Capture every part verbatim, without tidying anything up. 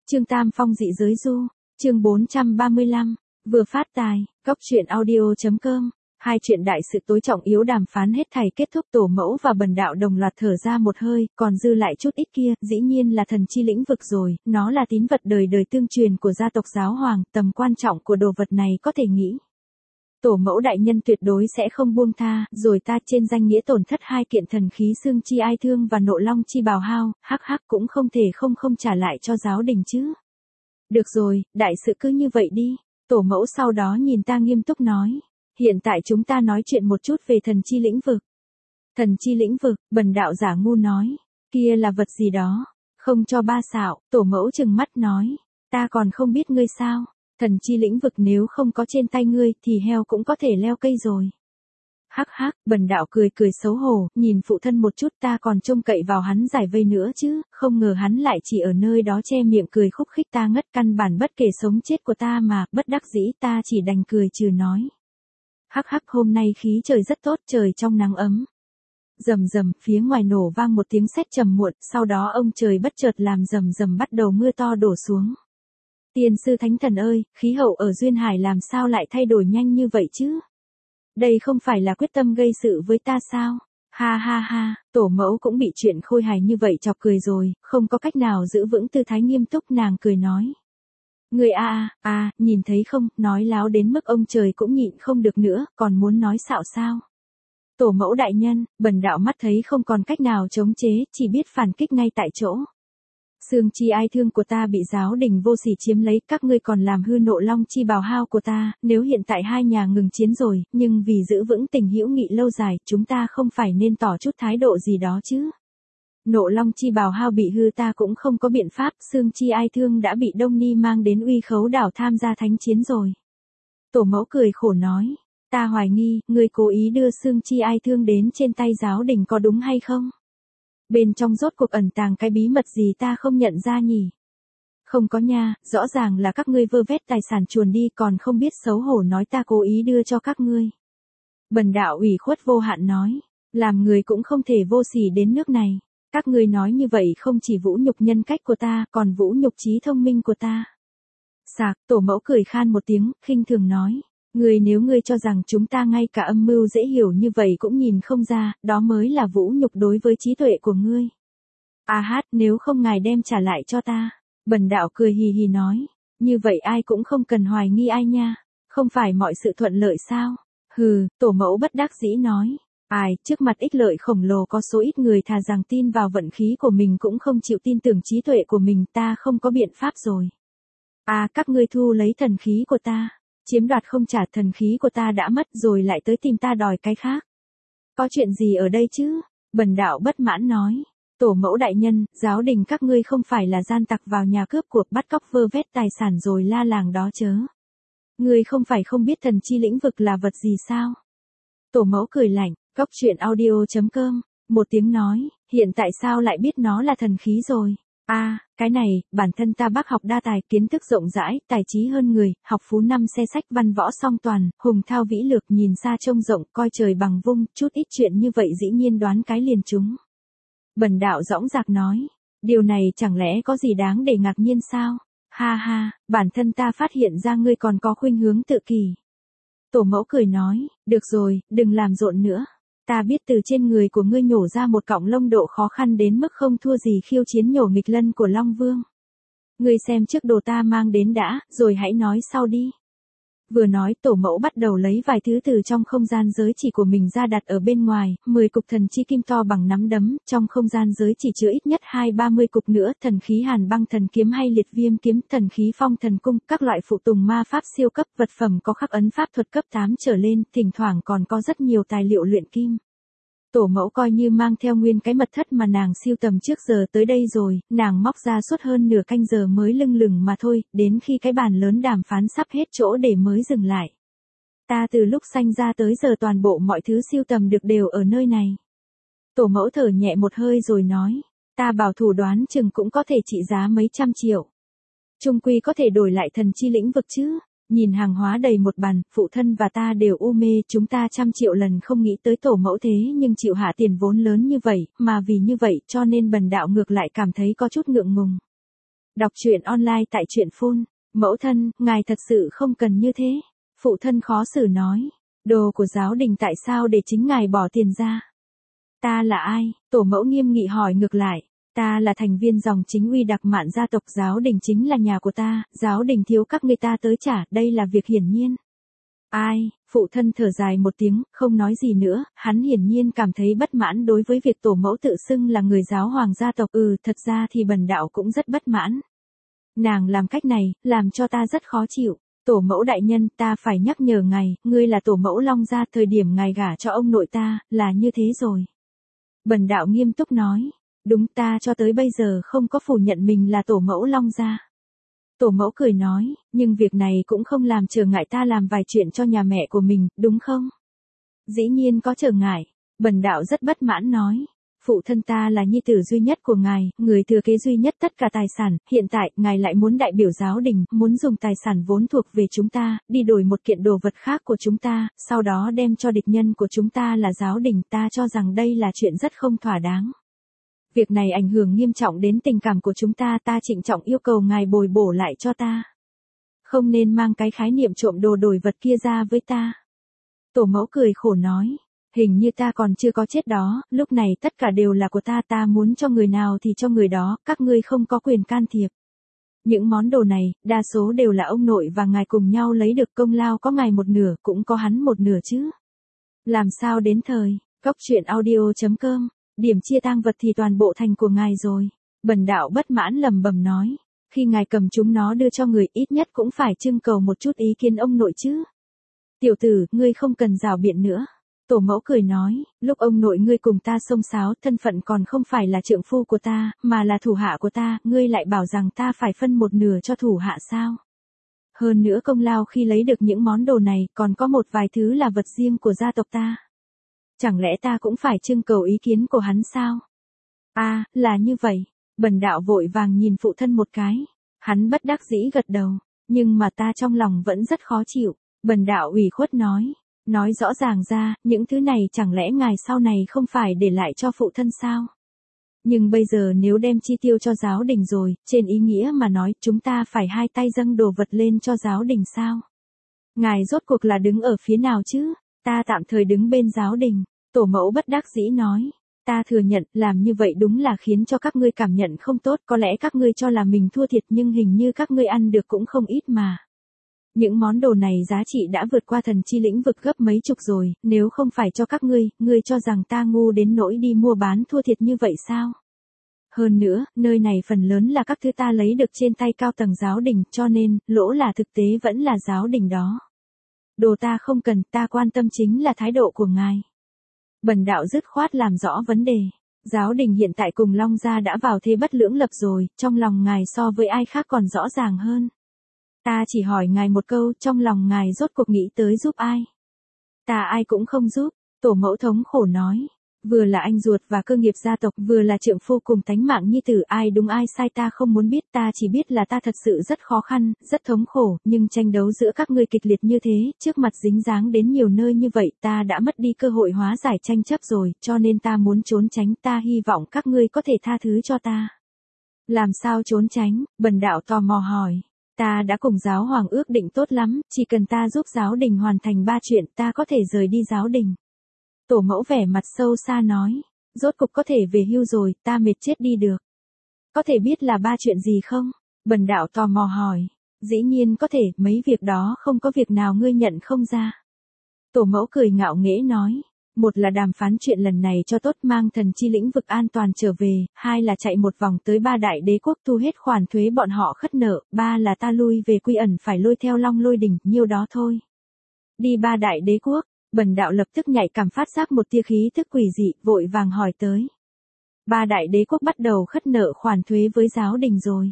Chương Tam Phong dị giới du, chương bốn trăm ba mươi lăm, vừa phát tài, góc truyện audio.com. Hai chuyện đại sự tối trọng yếu đàm phán hết thảy kết thúc, Tổ mẫu và Bần đạo đồng loạt thở ra một hơi, còn dư lại chút ít kia, dĩ nhiên là thần chi lĩnh vực rồi, nó là tín vật đời đời tương truyền của gia tộc giáo hoàng, tầm quan trọng của đồ vật này có thể nghĩ. Tổ mẫu đại nhân tuyệt đối sẽ không buông tha, rồi ta trên danh nghĩa tổn thất hai kiện thần khí xương chi ai thương và nộ long chi bào hao, hắc hắc cũng không thể không không trả lại cho giáo đình chứ. Được rồi, đại sự cứ như vậy đi. Tổ mẫu sau đó nhìn ta nghiêm túc nói. Hiện tại chúng ta nói chuyện một chút về thần chi lĩnh vực. Thần chi lĩnh vực, Bần đạo giả ngu nói. Kia là vật gì đó? Không cho ba xạo, tổ mẫu trừng mắt nói. Ta còn không biết ngươi sao? Thần chi lĩnh vực nếu không có trên tay ngươi thì heo cũng có thể leo cây rồi. Hắc hắc, Bần đạo cười cười xấu hổ, nhìn phụ thân một chút, ta còn trông cậy vào hắn giải vây nữa chứ, không ngờ hắn lại chỉ ở nơi đó che miệng cười khúc khích, ta ngất, căn bản bất kể sống chết của ta mà, bất đắc dĩ ta chỉ đành cười trừ nói. Hắc hắc, hôm nay khí trời rất tốt, trời trong nắng ấm. Rầm rầm, phía ngoài nổ vang một tiếng sét trầm muộn, sau đó ông trời bất chợt làm rầm rầm bắt đầu mưa to đổ xuống. Tiên sư thánh thần ơi, khí hậu ở Duyên Hải làm sao lại thay đổi nhanh như vậy chứ? Đây không phải là quyết tâm gây sự với ta sao? Ha ha ha, tổ mẫu cũng bị chuyện khôi hài như vậy chọc cười rồi, không có cách nào giữ vững tư thái nghiêm túc, nàng cười nói. Người a a, a, nhìn thấy không, nói láo đến mức ông trời cũng nhịn không được nữa, còn muốn nói xạo sao? Tổ mẫu đại nhân, Bần đạo mắt thấy không còn cách nào chống chế, chỉ biết phản kích ngay tại chỗ. Xương chi ai thương của ta bị giáo đình vô sỉ chiếm lấy, các ngươi còn làm hư nộ long chi bào hao của ta, nếu hiện tại hai nhà ngừng chiến rồi, nhưng vì giữ vững tình hữu nghị lâu dài, chúng ta không phải nên tỏ chút thái độ gì đó chứ. Nộ long chi bào hao bị hư ta cũng không có biện pháp, xương chi ai thương đã bị Đông Ni mang đến Uy Khấu đảo tham gia thánh chiến rồi. Tổ mẫu cười khổ nói, ta hoài nghi, ngươi cố ý đưa xương chi ai thương đến trên tay giáo đình có đúng hay không? Bên trong rốt cuộc ẩn tàng cái bí mật gì ta không nhận ra nhỉ? Không có nha, rõ ràng là các ngươi vơ vét tài sản chuồn đi, còn không biết xấu hổ nói ta cố ý đưa cho các ngươi. Bần đạo ủy khuất vô hạn nói, làm người cũng không thể vô sỉ đến nước này. Các ngươi nói như vậy không chỉ vũ nhục nhân cách của ta, còn vũ nhục trí thông minh của ta. Sạc, tổ mẫu cười khan một tiếng, khinh thường nói. Ngươi nếu ngươi cho rằng chúng ta ngay cả âm mưu dễ hiểu như vậy cũng nhìn không ra, đó mới là vũ nhục đối với trí tuệ của ngươi. A hát, nếu không ngài đem trả lại cho ta. Bần đạo cười hì hì nói. Như vậy ai cũng không cần hoài nghi ai nha. Không phải mọi sự thuận lợi sao? Hừ, tổ mẫu bất đắc dĩ nói. Ai, trước mặt ích lợi khổng lồ có số ít người thà rằng tin vào vận khí của mình cũng không chịu tin tưởng trí tuệ của mình, ta không có biện pháp rồi. À, các ngươi thu lấy thần khí của ta. Chiếm đoạt không trả, thần khí của ta đã mất rồi lại tới tìm ta đòi cái khác. Có chuyện gì ở đây chứ? Bần đạo bất mãn nói. Tổ mẫu đại nhân, giáo đình các ngươi không phải là gian tặc vào nhà cướp cuộc bắt cóc vơ vét tài sản rồi la làng đó chớ. Ngươi không phải không biết thần chi lĩnh vực là vật gì sao? Tổ mẫu cười lạnh, góc truyện audio.com, một tiếng nói, hiện tại sao lại biết nó là thần khí rồi? A, à, cái này, bản thân ta bác học đa tài, kiến thức rộng rãi, tài trí hơn người, học phú năm xe sách văn võ song toàn, hùng thao vĩ lược, nhìn xa trông rộng, coi trời bằng vung, chút ít chuyện như vậy dĩ nhiên đoán cái liền chúng. Bần đạo dõng dạc nói, điều này chẳng lẽ có gì đáng để ngạc nhiên sao? Ha ha, bản thân ta phát hiện ra ngươi còn có khuynh hướng tự kỷ. Tổ mẫu cười nói, được rồi, đừng làm rộn nữa. Ta biết từ trên người của ngươi nhổ ra một cọng lông độ khó khăn đến mức không thua gì khiêu chiến nhổ nghịch lân của Long Vương. Ngươi xem trước đồ ta mang đến đã, rồi hãy nói sau đi. Vừa nói, tổ mẫu bắt đầu lấy vài thứ từ trong không gian giới chỉ của mình ra đặt ở bên ngoài, mười cục thần chi kim to bằng nắm đấm, trong không gian giới chỉ chứa ít nhất hai ba mươi cục nữa, thần khí hàn băng thần kiếm hay liệt viêm kiếm, thần khí phong thần cung, các loại phụ tùng ma pháp siêu cấp, vật phẩm có khắc ấn pháp thuật cấp tám trở lên, thỉnh thoảng còn có rất nhiều tài liệu luyện kim. Tổ mẫu coi như mang theo nguyên cái mật thất mà nàng siêu tầm trước giờ tới đây rồi, nàng móc ra suốt hơn nửa canh giờ mới lưng lửng mà thôi, đến khi cái bàn lớn đàm phán sắp hết chỗ để mới dừng lại. Ta từ lúc sanh ra tới giờ toàn bộ mọi thứ siêu tầm được đều ở nơi này. Tổ mẫu thở nhẹ một hơi rồi nói, ta bảo thủ đoán chừng cũng có thể trị giá mấy trăm triệu. Trung quy có thể đổi lại thần chi lĩnh vực chứ. Nhìn hàng hóa đầy một bàn, phụ thân và ta đều u mê, chúng ta trăm triệu lần không nghĩ tới tổ mẫu thế nhưng chịu hạ tiền vốn lớn như vậy, mà vì như vậy cho nên bần đạo ngược lại cảm thấy có chút ngượng ngùng. Đọc truyện online tại truyện phun. Mẫu thân, ngài thật sự không cần như thế. Phụ thân khó xử nói. Đồ của giáo đình tại sao để chính ngài bỏ tiền ra? Ta là ai? Tổ mẫu nghiêm nghị hỏi ngược lại. Ta là thành viên dòng chính uy đặc mạn gia tộc, giáo đình chính là nhà của ta, giáo đình thiếu các ngươi ta tới trả, đây là việc hiển nhiên. Ai? Phụ thân thở dài một tiếng, không nói gì nữa, hắn hiển nhiên cảm thấy bất mãn đối với việc tổ mẫu tự xưng là người giáo hoàng gia tộc. Ừ, thật ra thì bần đạo cũng rất bất mãn. Nàng làm cách này, làm cho ta rất khó chịu. Tổ mẫu đại nhân, ta phải nhắc nhở ngài, ngươi là tổ mẫu Long gia, thời điểm ngài gả cho ông nội ta, là như thế rồi. Bần đạo nghiêm túc nói. Đúng, ta cho tới bây giờ không có phủ nhận mình là tổ mẫu Long gia. Tổ mẫu cười nói, nhưng việc này cũng không làm trở ngại ta làm vài chuyện cho nhà mẹ của mình, đúng không? Dĩ nhiên có trở ngại. Bần đạo rất bất mãn nói. Phụ thân ta là nhi tử duy nhất của ngài, người thừa kế duy nhất tất cả tài sản, hiện tại, ngài lại muốn đại biểu giáo đình, muốn dùng tài sản vốn thuộc về chúng ta, đi đổi một kiện đồ vật khác của chúng ta, sau đó đem cho địch nhân của chúng ta là giáo đình, ta cho rằng đây là chuyện rất không thỏa đáng. Việc này ảnh hưởng nghiêm trọng đến tình cảm của chúng ta, ta trịnh trọng yêu cầu ngài bồi bổ lại cho ta. Không nên mang cái khái niệm trộm đồ đổi vật kia ra với ta. Tổ mẫu cười khổ nói. Hình như ta còn chưa có chết đó, lúc này tất cả đều là của ta, ta muốn cho người nào thì cho người đó, các ngươi không có quyền can thiệp. Những món đồ này, đa số đều là ông nội và ngài cùng nhau lấy được, công lao có ngài một nửa, cũng có hắn một nửa chứ. Làm sao đến thời, cốc truyện audio chấm com, điểm chia tang vật thì toàn bộ thành của ngài rồi. Bần đạo bất mãn lầm bầm nói, khi ngài cầm chúng nó đưa cho người, ít nhất cũng phải trưng cầu một chút ý kiến ông nội chứ. Tiểu tử, ngươi không cần rào biện nữa. Tổ mẫu cười nói, lúc ông nội ngươi cùng ta xông xáo, thân phận còn không phải là trượng phu của ta, mà là thủ hạ của ta, ngươi lại bảo rằng ta phải phân một nửa cho thủ hạ sao? Hơn nữa công lao khi lấy được những món đồ này, còn có một vài thứ là vật riêng của gia tộc ta. Chẳng lẽ ta cũng phải trưng cầu ý kiến của hắn sao? À, là như vậy. Bần đạo vội vàng nhìn phụ thân một cái. Hắn bất đắc dĩ gật đầu, nhưng mà ta trong lòng vẫn rất khó chịu. Bần đạo ủy khuất nói. Nói rõ ràng ra, những thứ này chẳng lẽ ngài sau này không phải để lại cho phụ thân sao? Nhưng bây giờ nếu đem chi tiêu cho giáo đình rồi, trên ý nghĩa mà nói, chúng ta phải hai tay dâng đồ vật lên cho giáo đình sao? Ngài rốt cuộc là đứng ở phía nào chứ? Ta tạm thời đứng bên giáo đình. Tổ mẫu bất đắc dĩ nói. Ta thừa nhận, làm như vậy đúng là khiến cho các ngươi cảm nhận không tốt, có lẽ các ngươi cho là mình thua thiệt nhưng hình như các ngươi ăn được cũng không ít mà. Những món đồ này giá trị đã vượt qua thần chi lĩnh vực gấp mấy chục rồi, nếu không phải cho các ngươi, ngươi cho rằng ta ngu đến nỗi đi mua bán thua thiệt như vậy sao? Hơn nữa, nơi này phần lớn là các thứ ta lấy được trên tay cao tầng giáo đình, cho nên, lỗ là thực tế vẫn là giáo đình đó. Đồ ta không cần, ta quan tâm chính là thái độ của ngài. Bần đạo dứt khoát làm rõ vấn đề. Giáo đình hiện tại cùng Long gia đã vào thế bất lưỡng lập rồi, trong lòng ngài so với ai khác còn rõ ràng hơn. Ta chỉ hỏi ngài một câu, trong lòng ngài rốt cuộc nghĩ tới giúp ai? Ta ai cũng không giúp, tổ mẫu thống khổ nói. Vừa là anh ruột và cơ nghiệp gia tộc, vừa là trượng phu cùng tánh mạng nhi tử, ai đúng ai sai ta không muốn biết, ta chỉ biết là ta thật sự rất khó khăn, rất thống khổ, nhưng tranh đấu giữa các ngươi kịch liệt như thế, trước mặt dính dáng đến nhiều nơi như vậy, ta đã mất đi cơ hội hóa giải tranh chấp rồi, cho nên ta muốn trốn tránh, ta hy vọng các ngươi có thể tha thứ cho ta. Làm sao trốn tránh? Bần đạo tò mò hỏi. Ta đã cùng giáo hoàng ước định tốt lắm, chỉ cần ta giúp giáo đình hoàn thành ba chuyện, ta có thể rời đi giáo đình. Tổ mẫu vẻ mặt sâu xa nói, rốt cục có thể về hưu rồi, ta mệt chết đi được. Có thể biết là ba chuyện gì không? Bần đạo tò mò hỏi. Dĩ nhiên có thể, mấy việc đó không có việc nào ngươi nhận không ra. Tổ mẫu cười ngạo nghễ nói. Một là đàm phán chuyện lần này cho tốt, mang thần chi lĩnh vực an toàn trở về, hai là chạy một vòng tới ba đại đế quốc thu hết khoản thuế bọn họ khất nợ, ba là ta lui về quy ẩn phải lôi theo Long Lôi đỉnh, nhiêu đó thôi. Đi ba đại đế quốc, bần đạo lập tức nhạy cảm phát giác một tia khí thức quỷ dị, vội vàng hỏi tới. Ba đại đế quốc bắt đầu khất nợ khoản thuế với giáo đình rồi.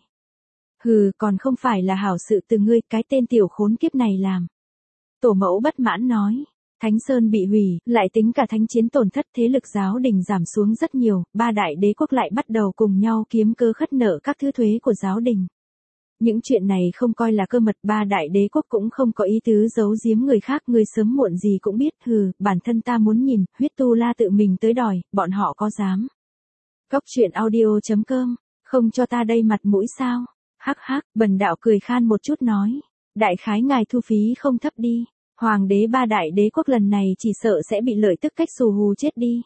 Hừ, còn không phải là hảo sự từ ngươi, cái tên tiểu khốn kiếp này làm. Tổ mẫu bất mãn nói. Thánh Sơn bị hủy, lại tính cả thánh chiến tổn thất, thế lực giáo đình giảm xuống rất nhiều, ba đại đế quốc lại bắt đầu cùng nhau kiếm cơ khất nợ các thứ thuế của giáo đình. Những chuyện này không coi là cơ mật, ba đại đế quốc cũng không có ý tứ giấu giếm người khác, người sớm muộn gì cũng biết, hừ, bản thân ta muốn nhìn, huyết tu la tự mình tới đòi, bọn họ có dám. Cốc truyện audio chấm com, không cho ta đây mặt mũi sao? Hắc hắc, bần đạo cười khan một chút nói. Đại khái ngài thu phí không thấp đi. Hoàng đế ba đại đế quốc lần này chỉ sợ sẽ bị lợi tức cách xù hù chết đi.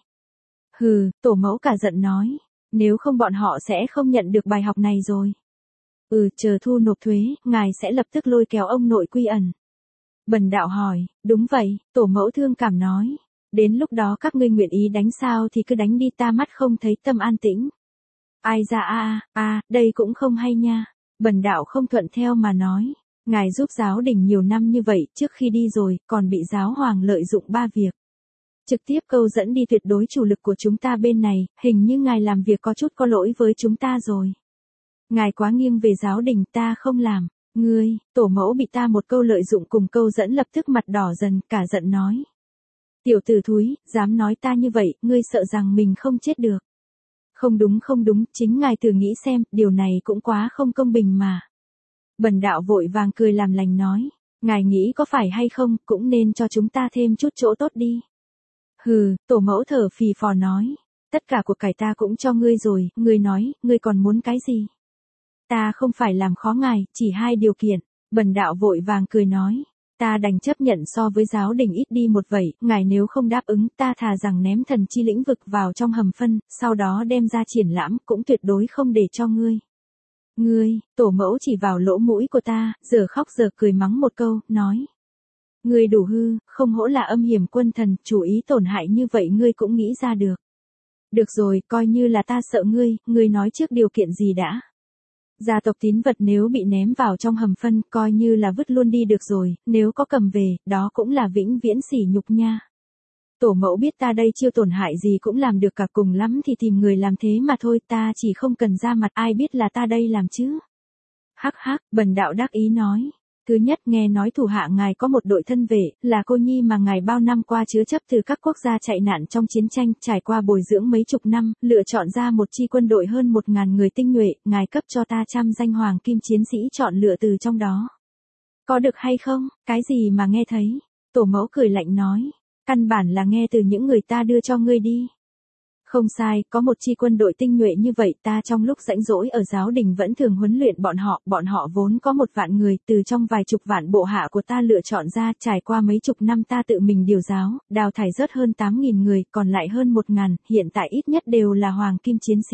Hừ, tổ mẫu cả giận nói. Nếu không bọn họ sẽ không nhận được bài học này rồi. Ừ, chờ thu nộp thuế, ngài sẽ lập tức lôi kéo ông nội quy ẩn. Bần đạo hỏi, đúng vậy, tổ mẫu thương cảm nói. Đến lúc đó các ngươi nguyện ý đánh sao thì cứ đánh đi, ta mắt không thấy tâm an tĩnh. Ai ra a a, đây cũng không hay nha. Bần đạo không thuận theo mà nói. Ngài giúp giáo đình nhiều năm như vậy, trước khi đi rồi, còn bị giáo hoàng lợi dụng ba việc. Trực tiếp câu dẫn đi tuyệt đối chủ lực của chúng ta bên này, hình như ngài làm việc có chút có lỗi với chúng ta rồi. Ngài quá nghiêng về giáo đình, ta không làm. Ngươi, tổ mẫu bị ta một câu lợi dụng cùng câu dẫn lập tức mặt đỏ dần, cả giận nói. Tiểu tử thúi, dám nói ta như vậy, ngươi sợ rằng mình không chết được. Không đúng không đúng, chính ngài thử nghĩ xem, điều này cũng quá không công bình mà. Bần đạo vội vàng cười làm lành nói, ngài nghĩ có phải hay không, cũng nên cho chúng ta thêm chút chỗ tốt đi. Hừ, tổ mẫu thở phì phò nói, tất cả của cải ta cũng cho ngươi rồi, ngươi nói, ngươi còn muốn cái gì? Ta không phải làm khó ngài, chỉ hai điều kiện. Bần đạo vội vàng cười nói, ta đành chấp nhận so với giáo đình ít đi một vậy, ngài nếu không đáp ứng, ta thà rằng ném thần chi lĩnh vực vào trong hầm phân, sau đó đem ra triển lãm, cũng tuyệt đối không để cho ngươi. Ngươi, tổ mẫu chỉ vào lỗ mũi của ta, giờ khóc giờ cười mắng một câu, nói. Ngươi đủ hư, không hổ là âm hiểm quân thần, chủ ý tổn hại như vậy ngươi cũng nghĩ ra được. Được rồi, coi như là ta sợ ngươi, ngươi nói trước điều kiện gì đã. Gia tộc tín vật nếu bị ném vào trong hầm phân, coi như là vứt luôn đi được rồi, nếu có cầm về, đó cũng là vĩnh viễn sỉ nhục nha. Tổ mẫu biết ta đây chưa tổn hại gì cũng làm được cả, cùng lắm thì tìm người làm thế mà thôi, ta chỉ không cần ra mặt, ai biết là ta đây làm chứ. Hắc hắc, bần đạo đắc ý nói. Thứ nhất, nghe nói thủ hạ ngài có một đội thân vệ, là cô nhi mà ngài bao năm qua chứa chấp từ các quốc gia chạy nạn trong chiến tranh, trải qua bồi dưỡng mấy chục năm, lựa chọn ra một chi quân đội hơn một ngàn người tinh nhuệ, ngài cấp cho ta trăm danh hoàng kim chiến sĩ chọn lựa từ trong đó. Có được hay không? Cái gì mà nghe thấy? Tổ mẫu cười lạnh nói. Căn bản là nghe từ những người ta đưa cho ngươi đi. Không sai, có một chi quân đội tinh nhuệ như vậy, ta trong lúc rảnh rỗi ở giáo đình vẫn thường huấn luyện bọn họ, bọn họ vốn có một vạn người, từ trong vài chục vạn bộ hạ của ta lựa chọn ra, trải qua mấy chục năm ta tự mình điều giáo, đào thải rớt hơn tám nghìn người, còn lại hơn một ngàn, hiện tại ít nhất đều là hoàng kim chiến sĩ.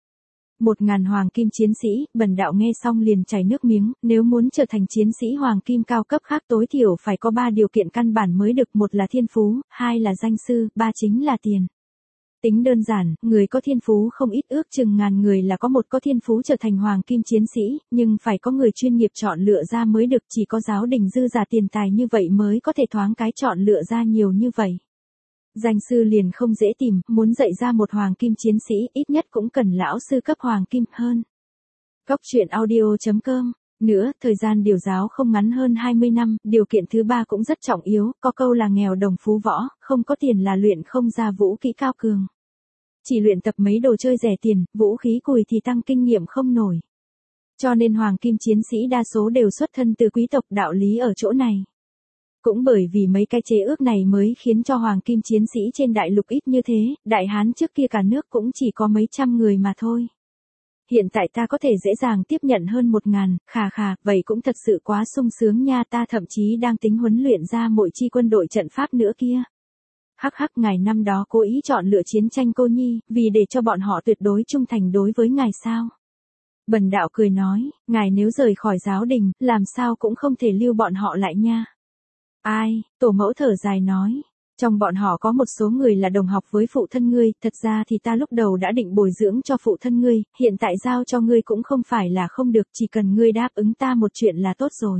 Một ngàn hoàng kim chiến sĩ, bần đạo nghe xong liền chảy nước miếng, nếu muốn trở thành chiến sĩ hoàng kim cao cấp khác tối thiểu phải có ba điều kiện căn bản mới được, một là thiên phú, hai là danh sư, ba chính là tiền. Tính đơn giản, người có thiên phú không ít, ước chừng ngàn người là có một có thiên phú trở thành hoàng kim chiến sĩ, nhưng phải có người chuyên nghiệp chọn lựa ra mới được, chỉ có giáo đình dư giả tiền tài như vậy mới có thể thoáng cái chọn lựa ra nhiều như vậy. Danh sư liền không dễ tìm, muốn dạy ra một hoàng kim chiến sĩ, ít nhất cũng cần lão sư cấp hoàng kim hơn. Góc truyện audio chấm com. Nữa, thời gian điều giáo không ngắn hơn hai mươi năm, điều kiện thứ ba cũng rất trọng yếu, có câu là nghèo đồng phú võ, không có tiền là luyện không ra vũ kỹ cao cường. Chỉ luyện tập mấy đồ chơi rẻ tiền, vũ khí cùi thì tăng kinh nghiệm không nổi. Cho nên hoàng kim chiến sĩ đa số đều xuất thân từ quý tộc, đạo lý ở chỗ này. Cũng bởi vì mấy cái chế ước này mới khiến cho hoàng kim chiến sĩ trên đại lục ít như thế, Đại Hán trước kia cả nước cũng chỉ có mấy trăm người mà thôi. Hiện tại ta có thể dễ dàng tiếp nhận hơn một ngàn, khà khà, vậy cũng thật sự quá sung sướng nha, ta thậm chí đang tính huấn luyện ra mỗi chi quân đội trận pháp nữa kia. Hắc hắc, ngài năm đó cố ý chọn lựa chiến tranh cô nhi, vì để cho bọn họ tuyệt đối trung thành đối với ngài sao? Bần đạo cười nói, ngài nếu rời khỏi giáo đình, làm sao cũng không thể lưu bọn họ lại nha. Ai, tổ mẫu thở dài nói. Trong bọn họ có một số người là đồng học với phụ thân ngươi, thật ra thì ta lúc đầu đã định bồi dưỡng cho phụ thân ngươi, hiện tại giao cho ngươi cũng không phải là không được, chỉ cần ngươi đáp ứng ta một chuyện là tốt rồi.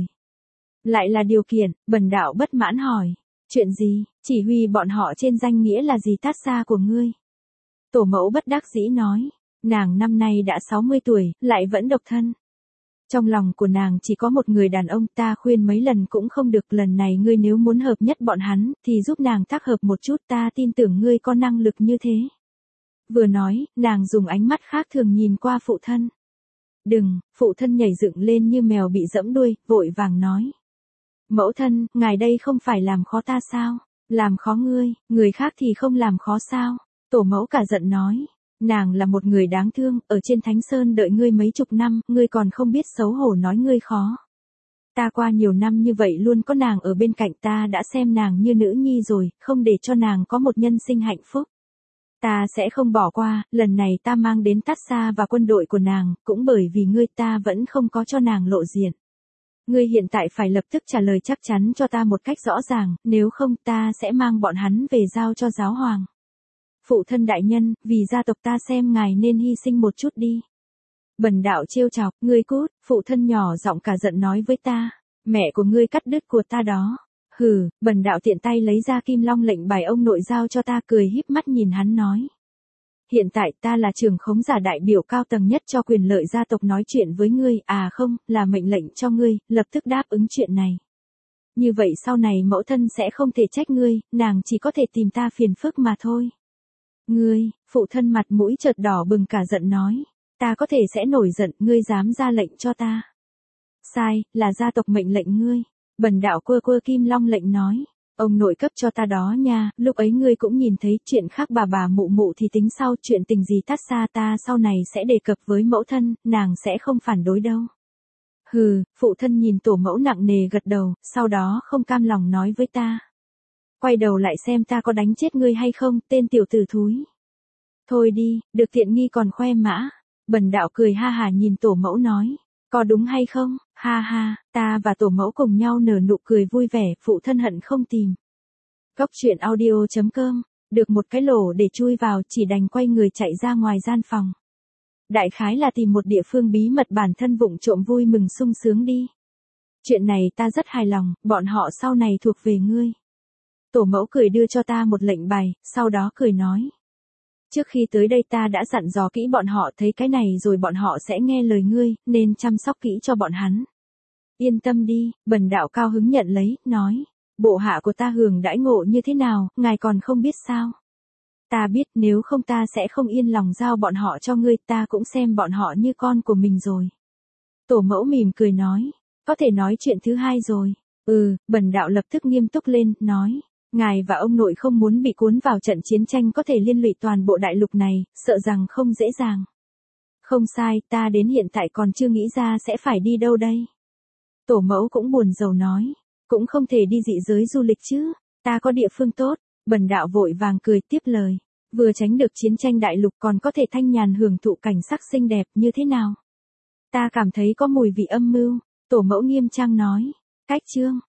Lại là điều kiện, bần đạo bất mãn hỏi. Chuyện gì, chỉ huy bọn họ trên danh nghĩa là gì tát xa của ngươi? Tổ mẫu bất đắc dĩ nói, nàng năm nay đã sáu mươi tuổi, lại vẫn độc thân. Trong lòng của nàng chỉ có một người đàn ông, ta khuyên mấy lần cũng không được, lần này ngươi nếu muốn hợp nhất bọn hắn, thì giúp nàng tác hợp một chút, ta tin tưởng ngươi có năng lực như thế. Vừa nói, nàng dùng ánh mắt khác thường nhìn qua phụ thân. Đừng, phụ thân nhảy dựng lên như mèo bị giẫm đuôi, vội vàng nói. Mẫu thân, ngài đây không phải làm khó ta sao? Làm khó ngươi, người khác thì không làm khó sao? Tổ mẫu cả giận nói. Nàng là một người đáng thương, ở trên Thánh Sơn đợi ngươi mấy chục năm, ngươi còn không biết xấu hổ nói ngươi khó. Ta qua nhiều năm như vậy luôn có nàng ở bên cạnh, ta đã xem nàng như nữ nhi rồi, không để cho nàng có một nhân sinh hạnh phúc. Ta sẽ không bỏ qua, lần này ta mang đến Tatsa và quân đội của nàng, cũng bởi vì ngươi ta vẫn không có cho nàng lộ diện. Ngươi hiện tại phải lập tức trả lời chắc chắn cho ta một cách rõ ràng, nếu không ta sẽ mang bọn hắn về giao cho giáo hoàng. Phụ thân đại nhân, vì gia tộc ta xem ngài nên hy sinh một chút đi. Bần đạo trêu chọc, ngươi cút, phụ thân nhỏ giọng cả giận nói với ta, mẹ của ngươi cắt đứt của ta đó. Hừ, bần đạo tiện tay lấy ra kim long lệnh bài ông nội giao cho ta, cười híp mắt nhìn hắn nói. Hiện tại ta là trưởng khống giả đại biểu cao tầng nhất cho quyền lợi gia tộc nói chuyện với ngươi, à không, là mệnh lệnh cho ngươi, lập tức đáp ứng chuyện này. Như vậy sau này mẫu thân sẽ không thể trách ngươi, nàng chỉ có thể tìm ta phiền phức mà thôi. Ngươi, phụ thân mặt mũi chợt đỏ bừng cả giận nói, ta có thể sẽ nổi giận, ngươi dám ra lệnh cho ta. Sai, là gia tộc mệnh lệnh ngươi. Bần đạo quơ quơ kim long lệnh nói, ông nội cấp cho ta đó nha, lúc ấy ngươi cũng nhìn thấy, chuyện khác bà bà mụ mụ thì tính sau, chuyện tình gì Tatsa ta sau này sẽ đề cập với mẫu thân, nàng sẽ không phản đối đâu. Hừ, phụ thân nhìn tổ mẫu nặng nề gật đầu, sau đó không cam lòng nói với ta. Quay đầu lại xem ta có đánh chết ngươi hay không, tên tiểu tử thúi. Thôi đi, được tiện nghi còn khoe mã. Bần đạo cười ha hà nhìn tổ mẫu nói. Có đúng hay không, ha ha, ta và tổ mẫu cùng nhau nở nụ cười vui vẻ, phụ thân hận không tìm. Góc truyện audio chấm com, được một cái lỗ để chui vào, chỉ đành quay người chạy ra ngoài gian phòng. Đại khái là tìm một địa phương bí mật bản thân vụng trộm vui mừng sung sướng đi. Chuyện này ta rất hài lòng, bọn họ sau này thuộc về ngươi. Tổ mẫu cười đưa cho ta một lệnh bài, sau đó cười nói. Trước khi tới đây ta đã dặn dò kỹ bọn họ, thấy cái này rồi bọn họ sẽ nghe lời ngươi, nên chăm sóc kỹ cho bọn hắn. Yên tâm đi, bần đạo cao hứng nhận lấy, nói. Bộ hạ của ta hưởng đãi ngộ như thế nào, ngài còn không biết sao? Ta biết, nếu không ta sẽ không yên lòng giao bọn họ cho ngươi, ta cũng xem bọn họ như con của mình rồi. Tổ mẫu mỉm cười nói. Có thể nói chuyện thứ hai rồi. Ừ, bần đạo lập tức nghiêm túc lên, nói. Ngài và ông nội không muốn bị cuốn vào trận chiến tranh có thể liên lụy toàn bộ đại lục này, sợ rằng không dễ dàng. Không sai, ta đến hiện tại còn chưa nghĩ ra sẽ phải đi đâu đây. Tổ mẫu cũng buồn rầu nói, cũng không thể đi dị giới du lịch chứ, ta có địa phương tốt. Bần đạo vội vàng cười tiếp lời, vừa tránh được chiến tranh đại lục còn có thể thanh nhàn hưởng thụ cảnh sắc xinh đẹp như thế nào. Ta cảm thấy có mùi vị âm mưu, tổ mẫu nghiêm trang nói, cách chương.